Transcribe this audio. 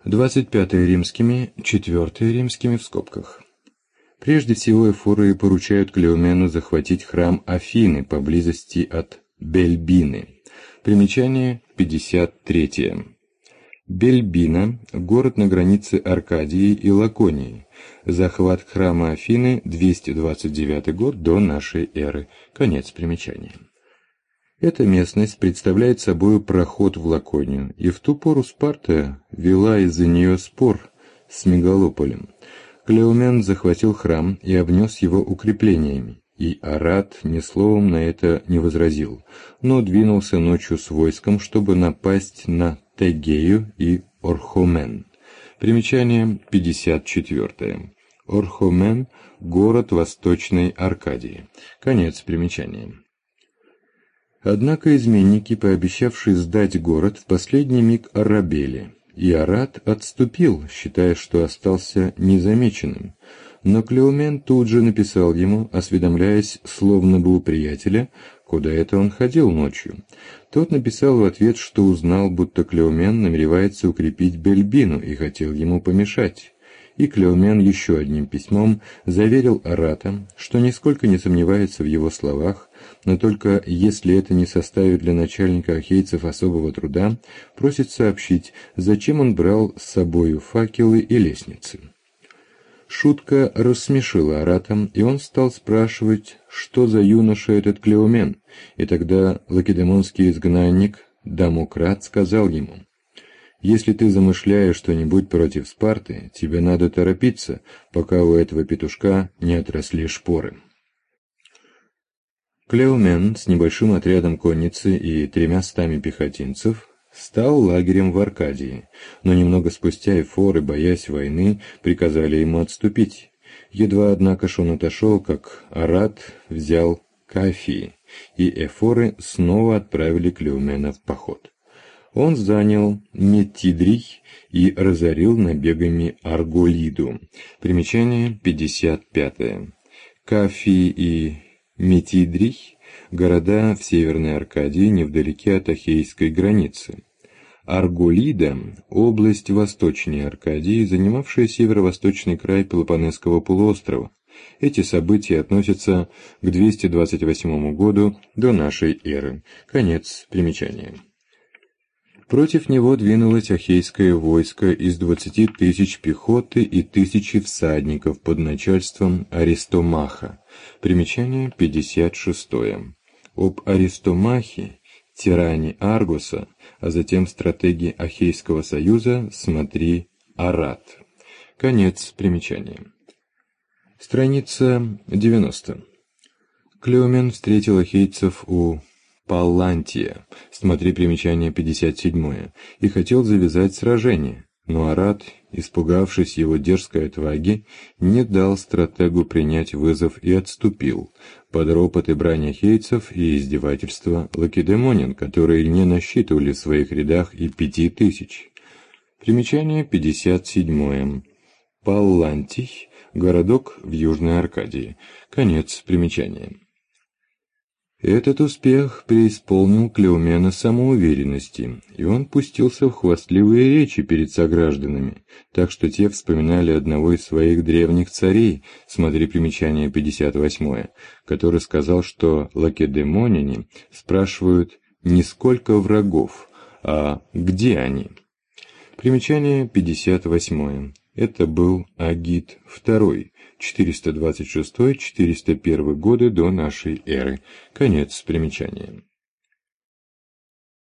25 римскими, 4 римскими в скобках. Прежде всего эфоры поручают Клеомену захватить храм Афины поблизости от Бельбины. Примечание 53. Бельбина – город на границе Аркадии и Лаконии. Захват храма Афины, 229 год до нашей эры. Конец примечания. Эта местность представляет собой проход в Лаконию, и в ту пору Спарта вела из-за нее спор с Мегалополем. Клеомен захватил храм и обнес его укреплениями, и Арат ни словом на это не возразил, но двинулся ночью с войском, чтобы напасть на Тегею и Орхомен. Примечание 54. Орхомен – город Восточной Аркадии. Конец примечания. Однако изменники, пообещавшие сдать город, в последний миг оробели, и Арат отступил, считая, что остался незамеченным. Но Клеомен тут же написал ему, осведомляясь, словно бы у приятеля, куда это он ходил ночью. Тот написал в ответ, что узнал, будто Клеомен намеревается укрепить Бельбину и хотел ему помешать. И Клеомен еще одним письмом заверил Арата, что нисколько не сомневается в его словах, но только если это не составит для начальника ахейцев особого труда, просит сообщить, зачем он брал с собою факелы и лестницы. Шутка рассмешила Арата, и он стал спрашивать, что за юноша этот Клеомен, и тогда лакедемонский изгнанник Дамократ сказал ему: «Если ты замышляешь что-нибудь против Спарты, тебе надо торопиться, пока у этого петушка не отросли шпоры». Клеомен с небольшим отрядом конницы и 300 пехотинцев стал лагерем в Аркадии, но немного спустя эфоры, боясь войны, приказали ему отступить. Едва, однако, он отошел, как Арат взял Кафии, и эфоры снова отправили Клеомена в поход. Он занял Метидрий и разорил набегами Арголиду. Примечание 55. Кафии и Метидрий – города в Северной Аркадии, невдалеке от Ахейской границы. Арголида – область восточнее Аркадии, занимавшая северо-восточный край Пелопоннесского полуострова. Эти события относятся к 228 году до нашей эры. Конец примечания. Против него двинулось ахейское войско из 20 тысяч пехоты и 1000 всадников под начальством Аристомаха. Примечание 56. Об Аристомахе, тиране Аргоса, а затем стратеге Ахейского союза, смотри Арат. Конец примечания. Страница 90. Клеомен встретил ахейцев у Паллантия, смотри примечание 57, и хотел завязать сражение, но Арат, испугавшись его дерзкой отваги, не дал стратегу принять вызов и отступил, под ропот и брань ахейцев и издевательства лакедемонян, которые не насчитывали в своих рядах и 5000. Примечание 57. Паллантий – городок в Южной Аркадии. Конец примечания. Этот успех преисполнил Клеомена самоуверенности, и он пустился в хвастливые речи перед согражданами, так что те вспоминали одного из своих древних царей, смотри примечание 58, который сказал, что лакедемоняне спрашивают не сколько врагов, а где они. Примечание 58. Это был Агит II, 426-401 годы до нашей эры. Конец примечания.